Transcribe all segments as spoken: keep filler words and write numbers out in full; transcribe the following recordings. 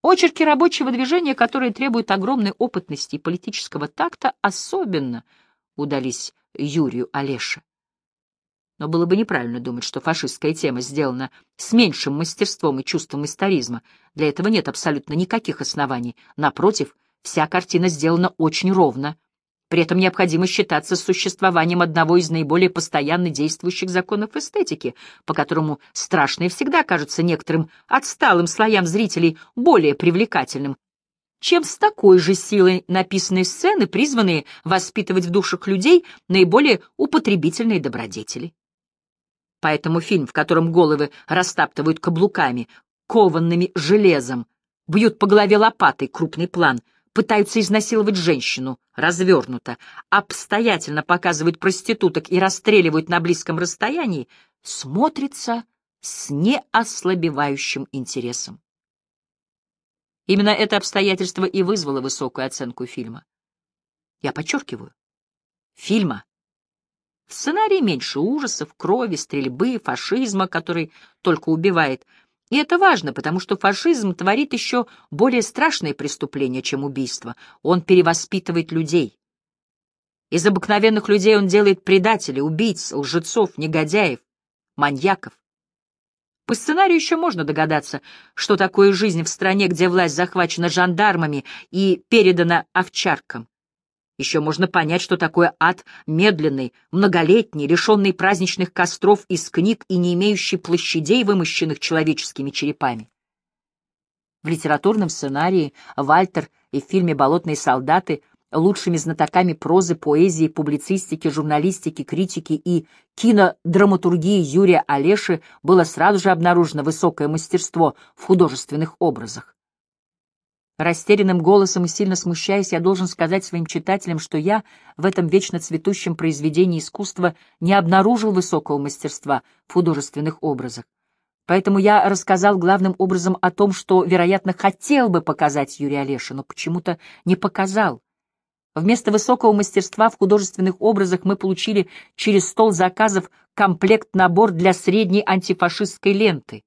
Очерки рабочего движения, которые требуют огромной опытности и политического такта, особенно удались Юрию Олеше. Но было бы неправильно думать, что фашистская тема сделана с меньшим мастерством и чувством историзма. Для этого нет абсолютно никаких оснований. Напротив, вся картина сделана очень ровно. При этом необходимо считаться с существованием одного из наиболее постоянно действующих законов эстетики, по которому страшное всегда кажется некоторым отсталым слоям зрителей более привлекательным, чем с такой же силой написанные сцены, призванные воспитывать в душах людей наиболее употребительные добродетели. Поэтому фильм, в котором головы растаптывают каблуками, кованными железом, бьют по голове лопатой, крупный план, пытаются изнасиловать женщину, развернуто, обстоятельно показывают проституток и расстреливают на близком расстоянии, смотрится с неослабевающим интересом. Именно это обстоятельство и вызвало высокую оценку фильма. Я подчеркиваю, фильма. В сценарии меньше ужасов, крови, стрельбы, фашизма, который только убивает. И это важно, потому что фашизм творит еще более страшные преступления, чем убийство. Он перевоспитывает людей. Из обыкновенных людей он делает предателей, убийц, лжецов, негодяев, маньяков. По сценарию еще можно догадаться, что такое жизнь в стране, где власть захвачена жандармами и передана овчаркам. Еще можно понять, что такое ад медленный, многолетний, лишенный праздничных костров из книг и не имеющий площадей, вымощенных человеческими черепами. В литературном сценарии Вальтер и в фильме «Болотные солдаты» лучшими знатоками прозы, поэзии, публицистики, журналистики, критики и кинодраматургии Юрия Олеши было сразу же обнаружено высокое мастерство в художественных образах. Растерянным голосом и сильно смущаясь, я должен сказать своим читателям, что я в этом вечно цветущем произведении искусства не обнаружил высокого мастерства в художественных образах. Поэтому я рассказал главным образом о том, что, вероятно, хотел бы показать Юрий Олеша, но почему-то не показал. Вместо высокого мастерства в художественных образах мы получили через стол заказов комплект-набор для средней антифашистской ленты.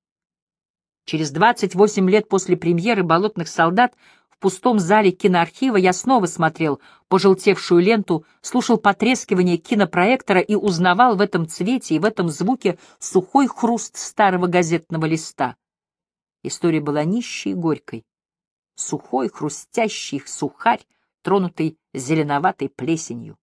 Через двадцать восемь лет после премьеры «Болотных солдат» в пустом зале киноархива я снова смотрел пожелтевшую ленту, слушал потрескивание кинопроектора и узнавал в этом цвете и в этом звуке сухой хруст старого газетного листа. История была нищей и горькой. Сухой, хрустящий сухарь, тронутый зеленоватой плесенью.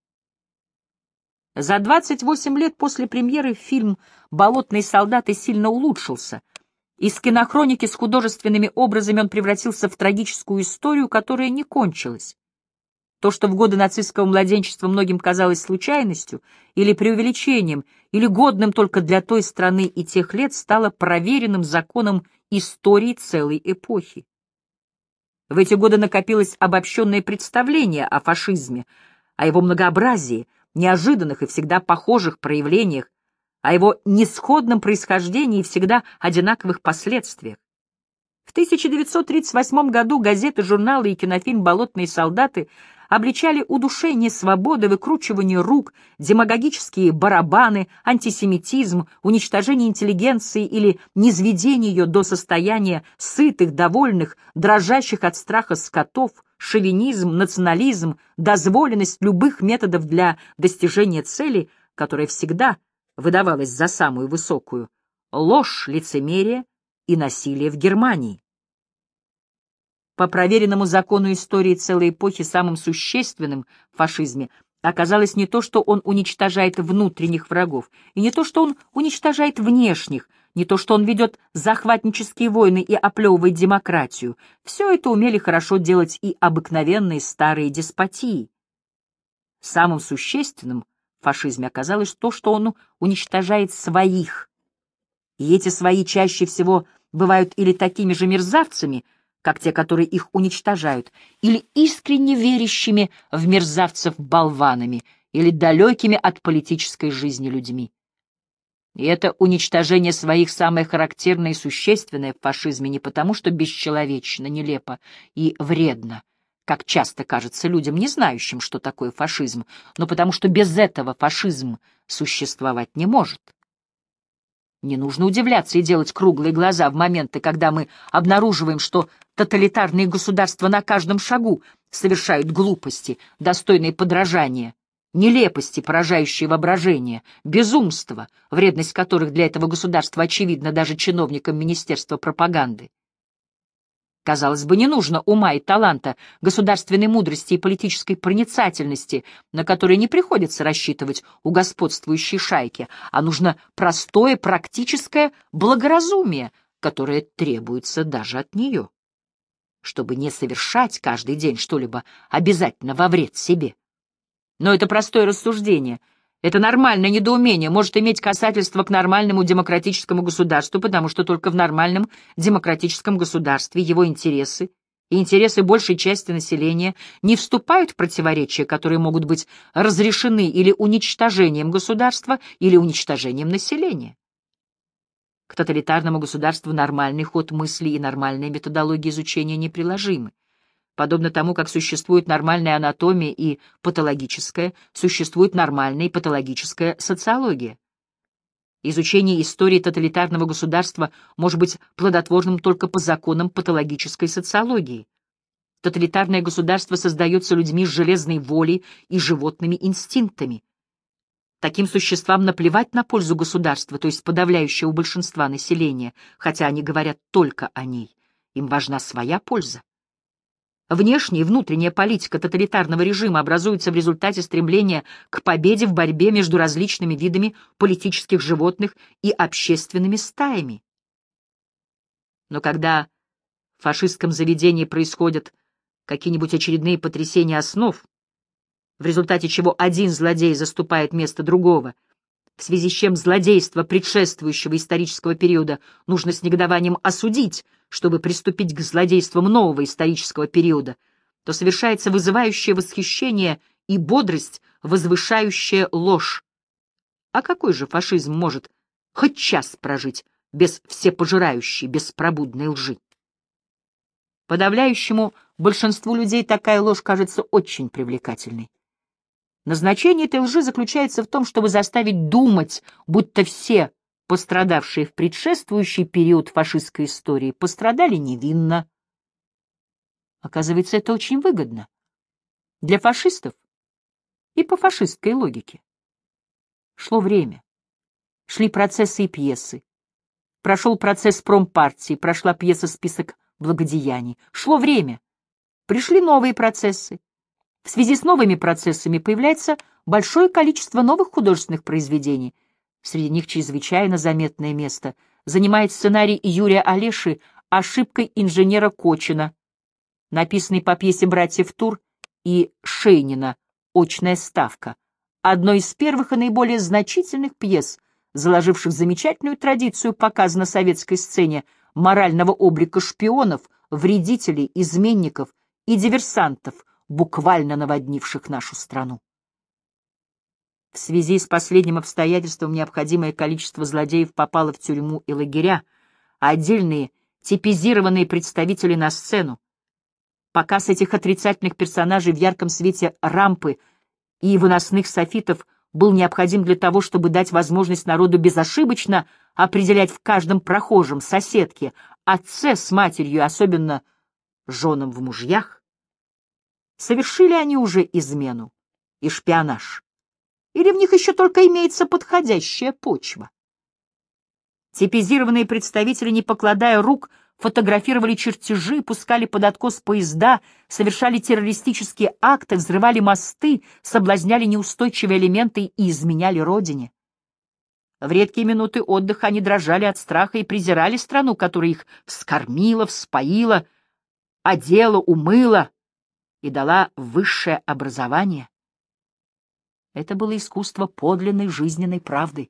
За двадцать восемь лет после премьеры фильм «Болотные солдаты» сильно улучшился. Из кинохроники с художественными образами он превратился в трагическую историю, которая не кончилась. То, что в годы нацистского младенчества многим казалось случайностью или преувеличением, или годным только для той страны и тех лет, стало проверенным законом истории целой эпохи. В эти годы накопилось обобщенное представление о фашизме, о его многообразии, неожиданных и всегда похожих проявлениях, о его несходном происхождении и всегда одинаковых последствиях. В тысяча девятьсот тридцать восьмом году газеты, журналы и кинофильм «Болотные солдаты» обличали удушение свободы, выкручивание рук, демагогические барабаны, антисемитизм, уничтожение интеллигенции или низведение ее до состояния сытых, довольных, дрожащих от страха скотов, шовинизм, национализм, дозволенность любых методов для достижения цели, которая всегда выдавалась за самую высокую, ложь, лицемерие и насилие в Германии. По проверенному закону истории целой эпохи самым существенным в фашизме оказалось не то, что он уничтожает внутренних врагов, и не то, что он уничтожает внешних, не то, что он ведет захватнические войны и оплевывает демократию. Все это умели хорошо делать и обыкновенные старые деспотии. Самым существенным в фашизме оказалось то, что он уничтожает своих. И эти свои чаще всего бывают или такими же мерзавцами, как те, которые их уничтожают, или искренне верящими в мерзавцев болванами, или далекими от политической жизни людьми. И это уничтожение своих самое характерное и существенное в фашизме не потому, что бесчеловечно, нелепо и вредно, как часто кажется людям, не знающим, что такое фашизм, но потому что без этого фашизм существовать не может. Не нужно удивляться и делать круглые глаза в моменты, когда мы обнаруживаем, что тоталитарные государства на каждом шагу совершают глупости, достойные подражания, нелепости, поражающие воображение, безумства, вредность которых для этого государства очевидна даже чиновникам Министерства пропаганды. Казалось бы, не нужно ума и таланта, государственной мудрости и политической проницательности, на которые не приходится рассчитывать у господствующей шайки, а нужно простое практическое благоразумие, которое требуется даже от нее, чтобы не совершать каждый день что-либо обязательно во вред себе. Но это простое рассуждение, это нормальное недоумение может иметь касательство к нормальному демократическому государству, потому что только в нормальном демократическом государстве его интересы и интересы большей части населения не вступают в противоречия, которые могут быть разрешены или уничтожением государства, или уничтожением населения. К тоталитарному государству нормальный ход мысли и нормальная методология изучения неприложимы. Подобно тому, как существует нормальная анатомия и патологическая, существует нормальная и патологическая социология. Изучение истории тоталитарного государства может быть плодотворным только по законам патологической социологии. Тоталитарное государство создается людьми с железной волей и животными инстинктами. Таким существам наплевать на пользу государства, то есть подавляющего большинства населения, хотя они говорят только о ней. Им важна своя польза. Внешняя и внутренняя политика тоталитарного режима образуется в результате стремления к победе в борьбе между различными видами политических животных и общественными стаями. Но когда в фашистском заведении происходят какие-нибудь очередные потрясения основ, в результате чего один злодей заступает место другого, в связи с чем злодейство предшествующего исторического периода нужно с негодованием осудить, чтобы приступить к злодействам нового исторического периода, то совершается вызывающее восхищение и бодрость, возвышающая ложь. А какой же фашизм может хоть час прожить без всепожирающей, беспробудной лжи? Подавляющему большинству людей такая ложь кажется очень привлекательной. Назначение этой лжи заключается в том, чтобы заставить думать, будто все пострадавшие в предшествующий период фашистской истории пострадали невинно. Оказывается, это очень выгодно для фашистов и по фашистской логике. Шло время, шли процессы и пьесы. Прошел процесс промпартии, прошла пьеса «Список благодеяний». Шло время, пришли новые процессы. В связи с новыми процессами появляется большое количество новых художественных произведений. Среди них чрезвычайно заметное место занимает сценарий Юрия Олеши «Ошибкой инженера Кочина», написанный по пьесе братьев Тур и Шейнина «Очная ставка», одной из первых и наиболее значительных пьес, заложивших замечательную традицию показа на советской сцене морального облика шпионов, вредителей, изменников и диверсантов, буквально наводнивших нашу страну. В связи с последним обстоятельством необходимое количество злодеев попало в тюрьму и лагеря, а отдельные типизированные представители на сцену. Показ этих отрицательных персонажей в ярком свете рампы и выносных софитов был необходим для того, чтобы дать возможность народу безошибочно определять в каждом прохожем, соседке, отце с матерью, особенно женам в мужьях, совершили они уже измену и шпионаж, или в них еще только имеется подходящая почва. Типизированные представители, не покладая рук, фотографировали чертежи, пускали под откос поезда, совершали террористические акты, взрывали мосты, соблазняли неустойчивые элементы и изменяли родине. В редкие минуты отдыха они дрожали от страха и презирали страну, которая их вскормила, вспоила, одела, умыла и дала высшее образование. Это было искусство подлинной жизненной правды.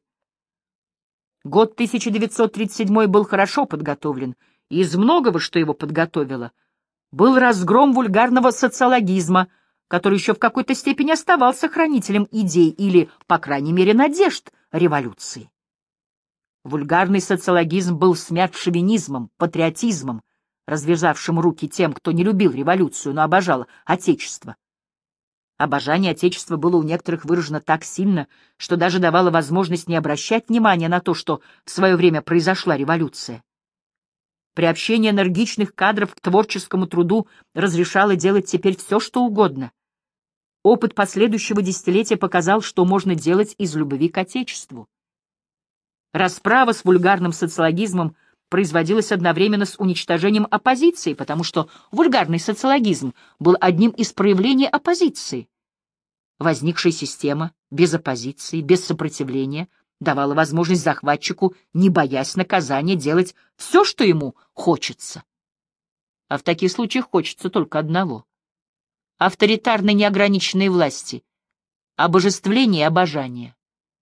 Год тысяча девятьсот тридцать седьмой был хорошо подготовлен, и из многого, что его подготовило, был разгром вульгарного социологизма, который еще в какой-то степени оставался хранителем идей или, по крайней мере, надежд революции. Вульгарный социологизм был смят шовинизмом, патриотизмом, развязавшим руки тем, кто не любил революцию, но обожал Отечество. Обожание Отечества было у некоторых выражено так сильно, что даже давало возможность не обращать внимания на то, что в свое время произошла революция. Приобщение энергичных кадров к творческому труду разрешало делать теперь все, что угодно. Опыт последующего десятилетия показал, что можно делать из любви к Отечеству. Расправа с вульгарным социологизмом производилась одновременно с уничтожением оппозиции, потому что вульгарный социологизм был одним из проявлений оппозиции. Возникшая система без оппозиции, без сопротивления давала возможность захватчику, не боясь наказания, делать все, что ему хочется. А в таких случаях хочется только одного — авторитарной неограниченной власти, обожествления и обожания.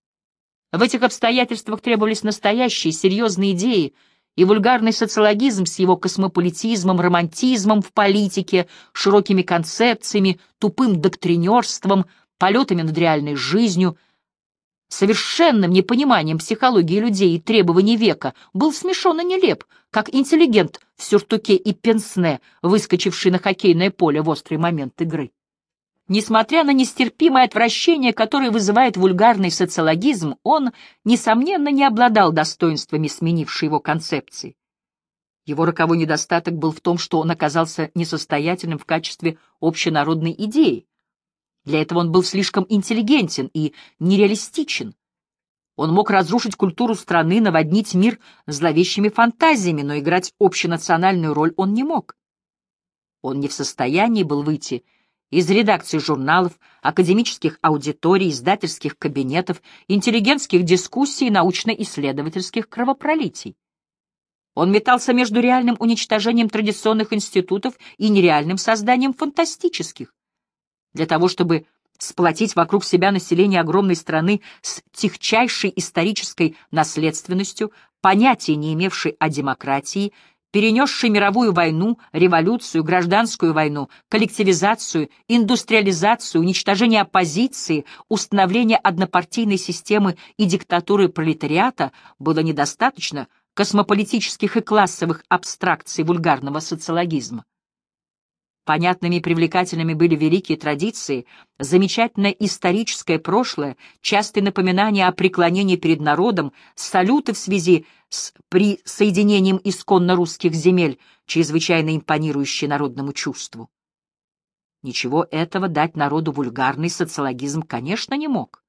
В этих обстоятельствах требовались настоящие, серьезные идеи, и вульгарный социологизм с его космополитизмом, романтизмом в политике, широкими концепциями, тупым доктринерством, полетами над реальной жизнью, совершенным непониманием психологии людей и требований века, был смешон и нелеп, как интеллигент в сюртуке и пенсне, выскочивший на хоккейное поле в острый момент игры. Несмотря на нестерпимое отвращение, которое вызывает вульгарный социологизм, он, несомненно, не обладал достоинствами сменившей его концепции. Его роковой недостаток был в том, что он оказался несостоятельным в качестве общенародной идеи. Для этого он был слишком интеллигентен и нереалистичен. Он мог разрушить культуру страны, наводнить мир зловещими фантазиями, но играть общенациональную роль он не мог. Он не в состоянии был выйти из редакций журналов, академических аудиторий, издательских кабинетов, интеллигентских дискуссий и научно-исследовательских кровопролитий. Он метался между реальным уничтожением традиционных институтов и нереальным созданием фантастических. Для того, чтобы сплотить вокруг себя население огромной страны с тягчайшей исторической наследственностью, понятия не имевшей о демократии, перенесшей мировую войну, революцию, гражданскую войну, коллективизацию, индустриализацию, уничтожение оппозиции, установление однопартийной системы и диктатуры пролетариата, было недостаточно космополитических и классовых абстракций вульгарного социологизма. Понятными и привлекательными были великие традиции, замечательное историческое прошлое, частые напоминания о преклонении перед народом, салюты в связи с присоединением исконно русских земель, чрезвычайно импонирующие народному чувству. Ничего этого дать народу вульгарный социологизм, конечно, не мог.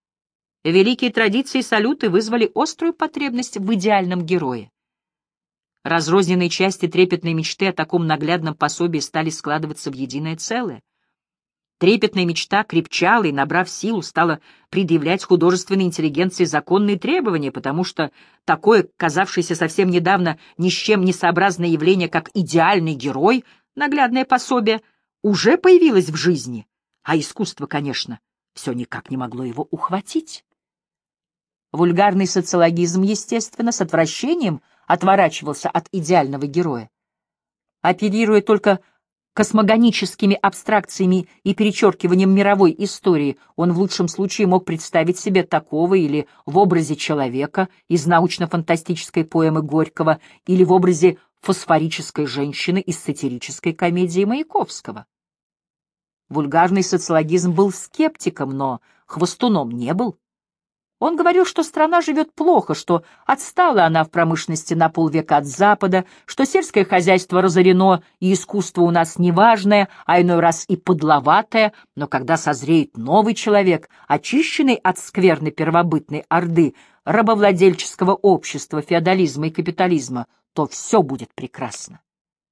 Великие традиции и салюты вызвали острую потребность в идеальном герое. Разрозненные части трепетной мечты о таком наглядном пособии стали складываться в единое целое. Трепетная мечта крепчала и, набрав силу, стала предъявлять художественной интеллигенции законные требования, потому что такое, казавшееся совсем недавно ни с чем не сообразное явление, как идеальный герой, наглядное пособие, уже появилось в жизни, а искусство, конечно, все никак не могло его ухватить. Вульгарный социологизм, естественно, с отвращением отворачивался от идеального героя. Оперируя только космогоническими абстракциями и перечеркиванием мировой истории, он в лучшем случае мог представить себе такого или в образе человека из научно-фантастической поэмы Горького, или в образе фосфорической женщины из сатирической комедии Маяковского. Вульгарный социологизм был скептиком, но хвостуном не был. Он говорил, что страна живет плохо, что отстала она в промышленности на полвека от Запада, что сельское хозяйство разорено и искусство у нас неважное, а иной раз и подловатое, но когда созреет новый человек, очищенный от скверной первобытной орды, рабовладельческого общества, феодализма и капитализма, то все будет прекрасно.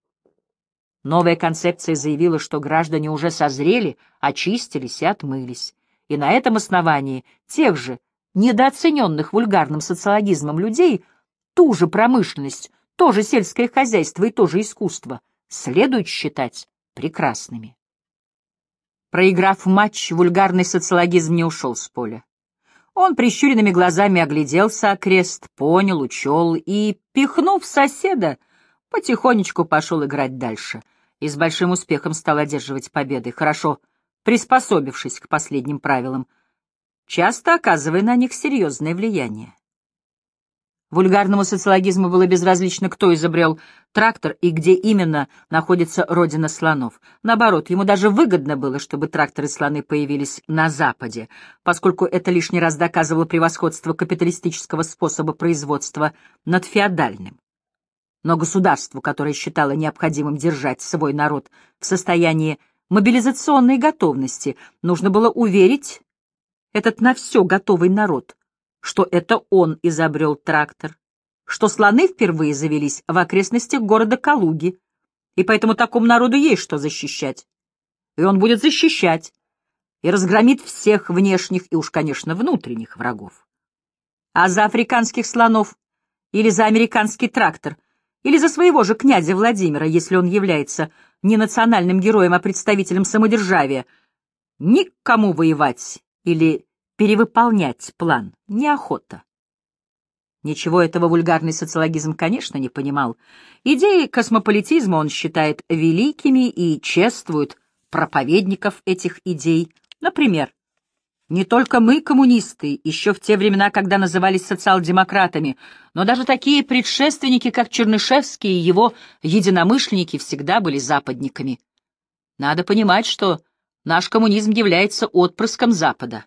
Новая концепция заявила, что граждане уже созрели, очистились и отмылись, и на этом основании тех же недооцененных вульгарным социологизмом людей ту же промышленность, то же сельское хозяйство и то же искусство следует считать прекрасными. Проиграв матч, вульгарный социологизм не ушел с поля. Он прищуренными глазами огляделся окрест, понял, учел и, пихнув соседа, потихонечку пошел играть дальше и с большим успехом стал одерживать победы, хорошо приспособившись к последним правилам, часто оказывая на них серьезное влияние. Вульгарному социологизму было безразлично, кто изобрел трактор и где именно находится родина слонов. Наоборот, ему даже выгодно было, чтобы тракторы и слоны появились на Западе, поскольку это лишний раз доказывало превосходство капиталистического способа производства над феодальным. Но государству, которое считало необходимым держать свой народ в состоянии мобилизационной готовности, нужно было уверить этот на все готовый народ, что это он изобрел трактор, что слоны впервые завелись в окрестностях города Калуги, и поэтому такому народу есть что защищать. И он будет защищать, и разгромит всех внешних и уж, конечно, внутренних врагов. А за африканских слонов или за американский трактор, или за своего же князя Владимира, если он является не национальным героем, а представителем самодержавия, никому воевать или перевыполнять план неохота. Ничего этого вульгарный социологизм, конечно, не понимал. Идеи космополитизма он считает великими и чествует проповедников этих идей. Например, не только мы, коммунисты, еще в те времена, когда назывались социал-демократами, но даже такие предшественники, как Чернышевский и его единомышленники, всегда были западниками. Надо понимать, что наш коммунизм является отпрыском Запада.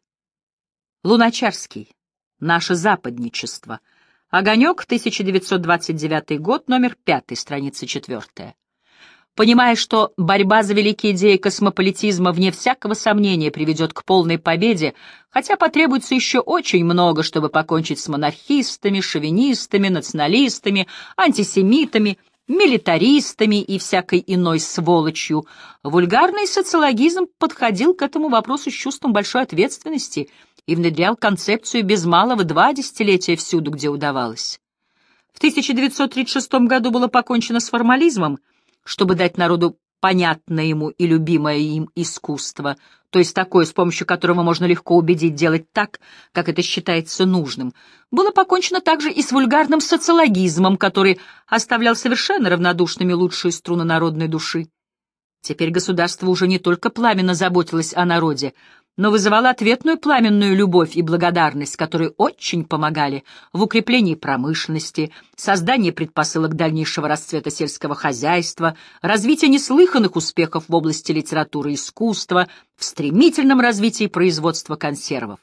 Луначарский. Наше западничество. Огонек, тысяча девятьсот двадцать девятый год, номер пятый, страница четвертая. Понимая, что борьба за великие идеи космополитизма вне всякого сомнения приведет к полной победе, хотя потребуется еще очень много, чтобы покончить с монархистами, шовинистами, националистами, антисемитами, милитаристами и всякой иной сволочью, вульгарный социологизм подходил к этому вопросу с чувством большой ответственности и внедрял концепцию без малого два десятилетия всюду, где удавалось. В тысяча девятьсот тридцать шестом году было покончено с формализмом, чтобы дать народу понятное ему и любимое им искусство, то есть такое, с помощью которого можно легко убедить делать так, как это считается нужным. Было покончено также и с вульгарным социологизмом, который оставлял совершенно равнодушными лучшие струны народной души. Теперь государство уже не только пламенно заботилось о народе, но вызывало ответную пламенную любовь и благодарность, которые очень помогали в укреплении промышленности, создании предпосылок дальнейшего расцвета сельского хозяйства, развития неслыханных успехов в области литературы и искусства, в стремительном развитии производства консервов.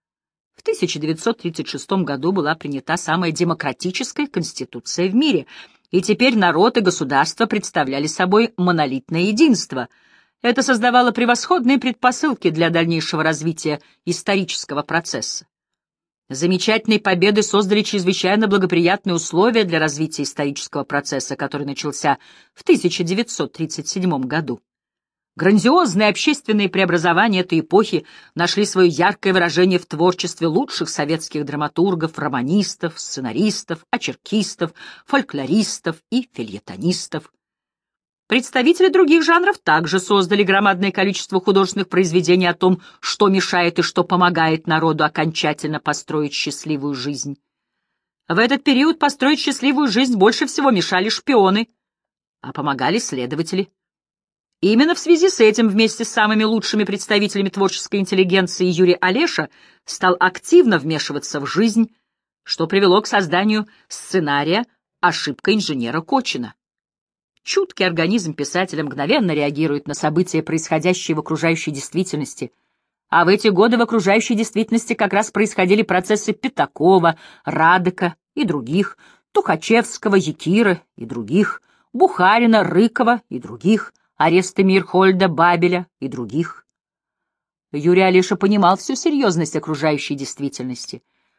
В тысяча девятьсот тридцать шестом году была принята самая демократическая конституция в мире, и теперь народ и государство представляли собой монолитное единство. Это создавало превосходные предпосылки для дальнейшего развития исторического процесса. Замечательные победы создали чрезвычайно благоприятные условия для развития исторического процесса, который начался в тысяча девятьсот тридцать седьмом году. Грандиозные общественные преобразования этой эпохи нашли свое яркое выражение в творчестве лучших советских драматургов, романистов, сценаристов, очеркистов, фольклористов и фельетонистов. Представители других жанров также создали громадное количество художественных произведений о том, что мешает и что помогает народу окончательно построить счастливую жизнь. В этот период построить счастливую жизнь больше всего мешали шпионы, а помогали следователи. Именно в связи с этим вместе с самыми лучшими представителями творческой интеллигенции Юрий Олеша стал активно вмешиваться в жизнь, что привело к созданию сценария «Ошибка инженера Кочина». Чуткий организм писателя мгновенно реагирует на события, происходящие в окружающей действительности, а в эти годы в окружающей действительности как раз происходили процессы Пятакова, Радека и других, Тухачевского, Якира и других, Бухарина, Рыкова и других, аресты Мирхольда, Бабеля и других. Юрий Олеша понимал всю серьезность окружающей действительности.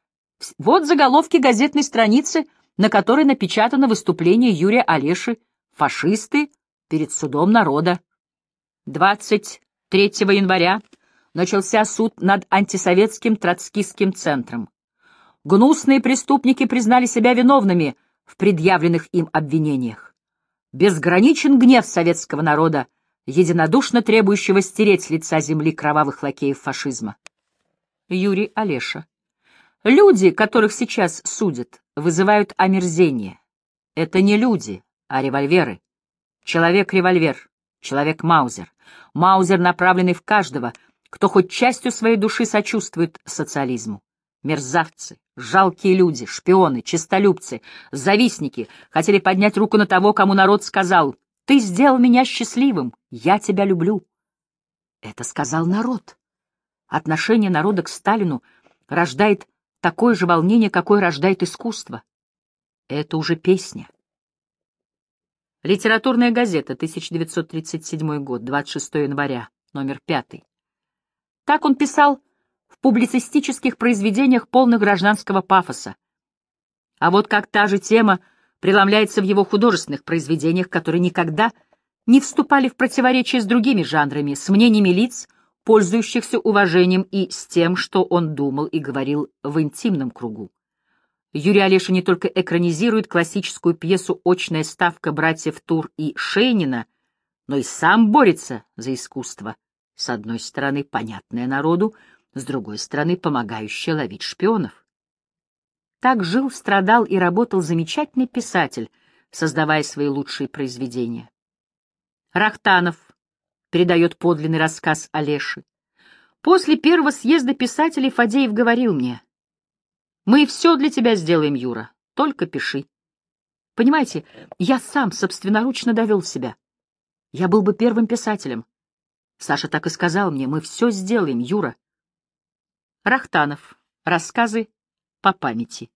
Вот заголовки газетной страницы, на которой напечатано выступление Юрия Олеши «Фашисты перед судом народа». двадцать третьего января начался суд над антисоветским троцкистским центром. Гнусные преступники признали себя виновными в предъявленных им обвинениях. Безграничен гнев советского народа, единодушно требующего стереть с лица земли кровавых лакеев фашизма. Юрий Олеша. Люди, которых сейчас судят, вызывают омерзение. Это не люди, а револьверы. Человек-револьвер, человек-маузер. Маузер, направленный в каждого, кто хоть частью своей души сочувствует социализму. Мерзавцы, жалкие люди, шпионы, честолюбцы, завистники хотели поднять руку на того, кому народ сказал: «Ты сделал меня счастливым, я тебя люблю». Это сказал народ. Отношение народа к Сталину рождает такое же волнение, какое рождает искусство. Это уже песня. Литературная газета, тысяча девятьсот тридцать седьмой год, двадцать шестого января, номер пятый. Так он писал в публицистических произведениях, полных гражданского пафоса. А вот как та же тема преломляется в его художественных произведениях, которые никогда не вступали в противоречие с другими жанрами, с мнениями лиц, пользующихся уважением, и с тем, что он думал и говорил в интимном кругу. Юрий Олеша не только экранизирует классическую пьесу «Очная ставка» братьев Тур и Шейнина, но и сам борется за искусство, с одной стороны, понятное народу, с другой стороны, помогающее ловить шпионов. Так жил, страдал и работал замечательный писатель, создавая свои лучшие произведения. Рахтанов передает подлинный рассказ Олеши. После первого съезда писателей Фадеев говорил мне: «Мы все для тебя сделаем, Юра, только пиши». Понимаете, я сам собственноручно довел себя. Я был бы первым писателем. Саша так и сказал мне: «Мы все сделаем, Юра». Рахтанов. Рассказы по памяти.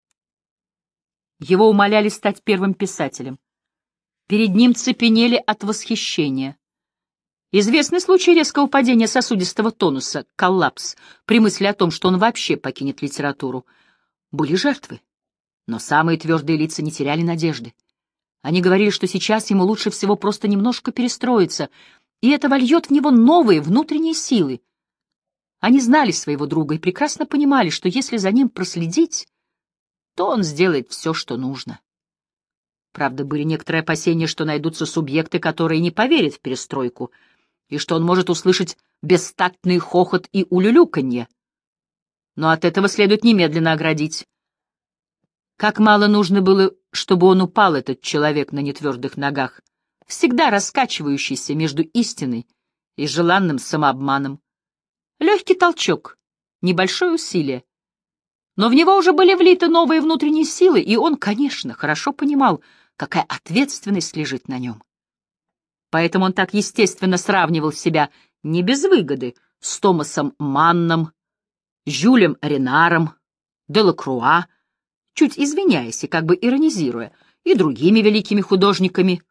Его умоляли стать первым писателем. Перед ним цепенели от восхищения. Известный случай резкого падения сосудистого тонуса, коллапс, при мысли о том, что он вообще покинет литературу. Были жертвы, но самые твердые лица не теряли надежды. Они говорили, что сейчас ему лучше всего просто немножко перестроиться, и это вольет в него новые внутренние силы. Они знали своего друга и прекрасно понимали, что если за ним проследить, то он сделает все, что нужно. Правда, были некоторые опасения, что найдутся субъекты, которые не поверят в перестройку, и что он может услышать бестактный хохот и улюлюканье. Но от этого следует немедленно оградить. Как мало нужно было, чтобы он упал, этот человек на нетвердых ногах, всегда раскачивающийся между истиной и желанным самообманом. Легкий толчок, небольшое усилие. Но в него уже были влиты новые внутренние силы, и он, конечно, хорошо понимал, какая ответственность лежит на нем. Поэтому он так естественно сравнивал себя не без выгоды с Томасом Манном, Жюлем Ренаром, Делакруа, чуть извиняясь и как бы иронизируя, и другими великими художниками.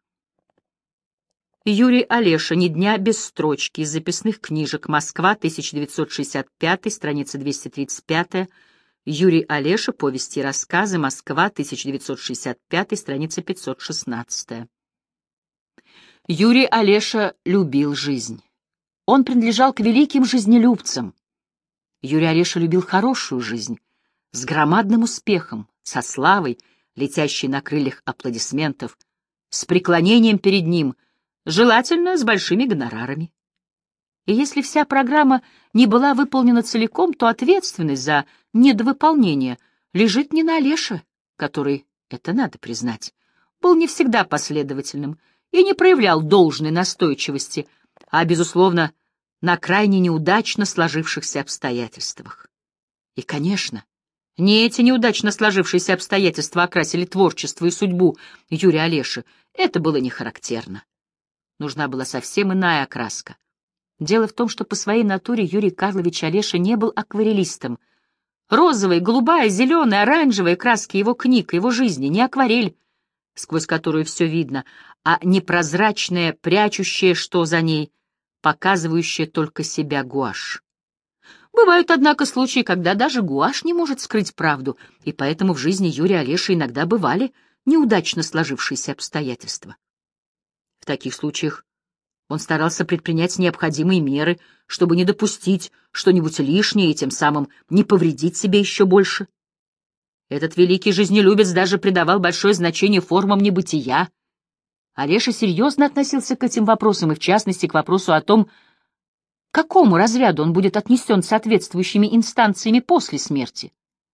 Юрий Олеша. «Ни дня без строчки». Из записных книжек. Москва, тысяча девятьсот шестьдесят пятый, страница двести тридцать пять. Юрий Олеша. Повести и рассказы. Москва, тысяча девятьсот шестьдесят пятый, страница пятьсот шестнадцать. Юрий Олеша любил жизнь. Он принадлежал к великим жизнелюбцам. Юрий Олеша любил хорошую жизнь, с громадным успехом, со славой, летящей на крыльях аплодисментов, с преклонением перед ним, желательно с большими гонорарами. И если вся программа не была выполнена целиком, то ответственность за недовыполнение лежит не на Олеше, который, это надо признать, был не всегда последовательным и не проявлял должной настойчивости, а, безусловно, на крайне неудачно сложившихся обстоятельствах. И, конечно, не эти неудачно сложившиеся обстоятельства окрасили творчество и судьбу Юрия Олеши, это было не характерно. Нужна была совсем иная окраска. Дело в том, что по своей натуре Юрий Карлович Олеша не был акварелистом. Розовая, голубая, зеленая, оранжевая краски его книг, его жизни, не акварель, сквозь которую все видно, а непрозрачная, прячущая, что за ней, показывающая только себя гуашь. Бывают, однако, случаи, когда даже гуашь не может скрыть правду, и поэтому в жизни Юрия Олеши иногда бывали неудачно сложившиеся обстоятельства. В таких случаях он старался предпринять необходимые меры, чтобы не допустить что-нибудь лишнее и тем самым не повредить себе еще больше. Этот великий жизнелюбец даже придавал большое значение формам небытия. Олеша серьезно относился к этим вопросам, и в частности к вопросу о том, к какому разряду он будет отнесен соответствующими инстанциями после смерти.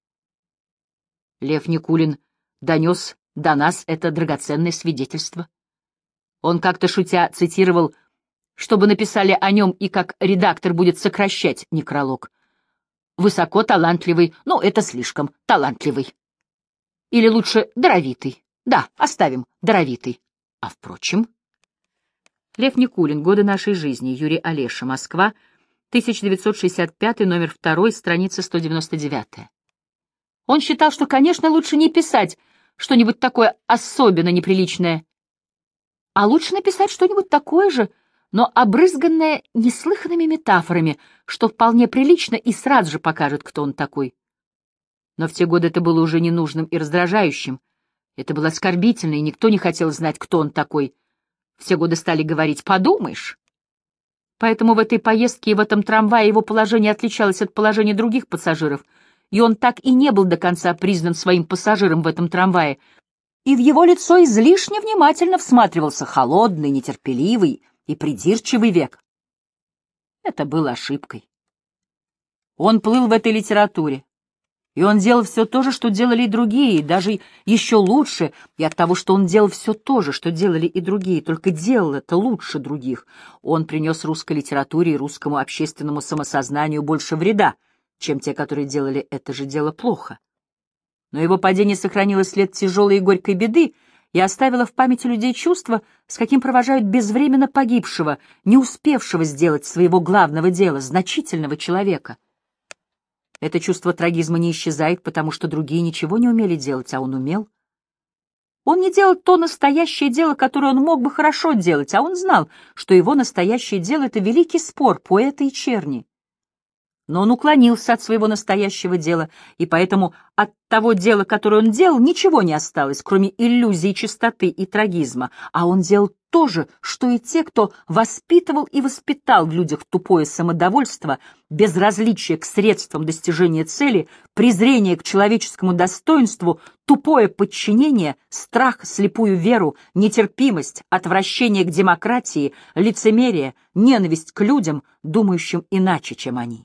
Лев Никулин донес до нас это драгоценное свидетельство. Он как-то шутя цитировал, чтобы написали о нем и как редактор будет сокращать некролог. Высоко талантливый, ну, это слишком талантливый. Или лучше даровитый. Да, оставим даровитый. А впрочем... Лев Никулин. Годы нашей жизни. Юрий Олеша. Москва. тысяча девятьсот шестьдесят пятый, номер два, страница сто девяносто девять. Он считал, что, конечно, лучше не писать что-нибудь такое особенно неприличное, а лучше написать что-нибудь такое же, но обрызганное неслыханными метафорами, что вполне прилично и сразу же покажет, кто он такой. Но в те годы это было уже ненужным и раздражающим. Это было оскорбительно, и никто не хотел знать, кто он такой. Все годы стали говорить «подумаешь». Поэтому в этой поездке и в этом трамвае его положение отличалось от положения других пассажиров, и он так и не был до конца признан своим пассажиром в этом трамвае, и в его лицо излишне внимательно всматривался холодный, нетерпеливый и придирчивый век. Это было ошибкой. Он плыл в этой литературе, и он делал все то же, что делали и другие, и даже еще лучше, и от того, что он делал все то же, что делали и другие, только делал это лучше других, он принес русской литературе и русскому общественному самосознанию больше вреда, чем те, которые делали это же дело плохо. Но его падение сохранило след тяжелой и горькой беды и оставило в памяти людей чувство, с каким провожают безвременно погибшего, не успевшего сделать своего главного дела, значительного человека. Это чувство трагизма не исчезает, потому что другие ничего не умели делать, а он умел. Он не делал то настоящее дело, которое он мог бы хорошо делать, а он знал, что его настоящее дело — это великий спор поэта и черни. Но он уклонился от своего настоящего дела, и поэтому от того дела, которое он делал, ничего не осталось, кроме иллюзии чистоты и трагизма, а он делал то же, что и те, кто воспитывал и воспитал в людях тупое самодовольство, безразличие к средствам достижения цели, презрение к человеческому достоинству, тупое подчинение, страх, слепую веру, нетерпимость, отвращение к демократии, лицемерие, ненависть к людям, думающим иначе, чем они.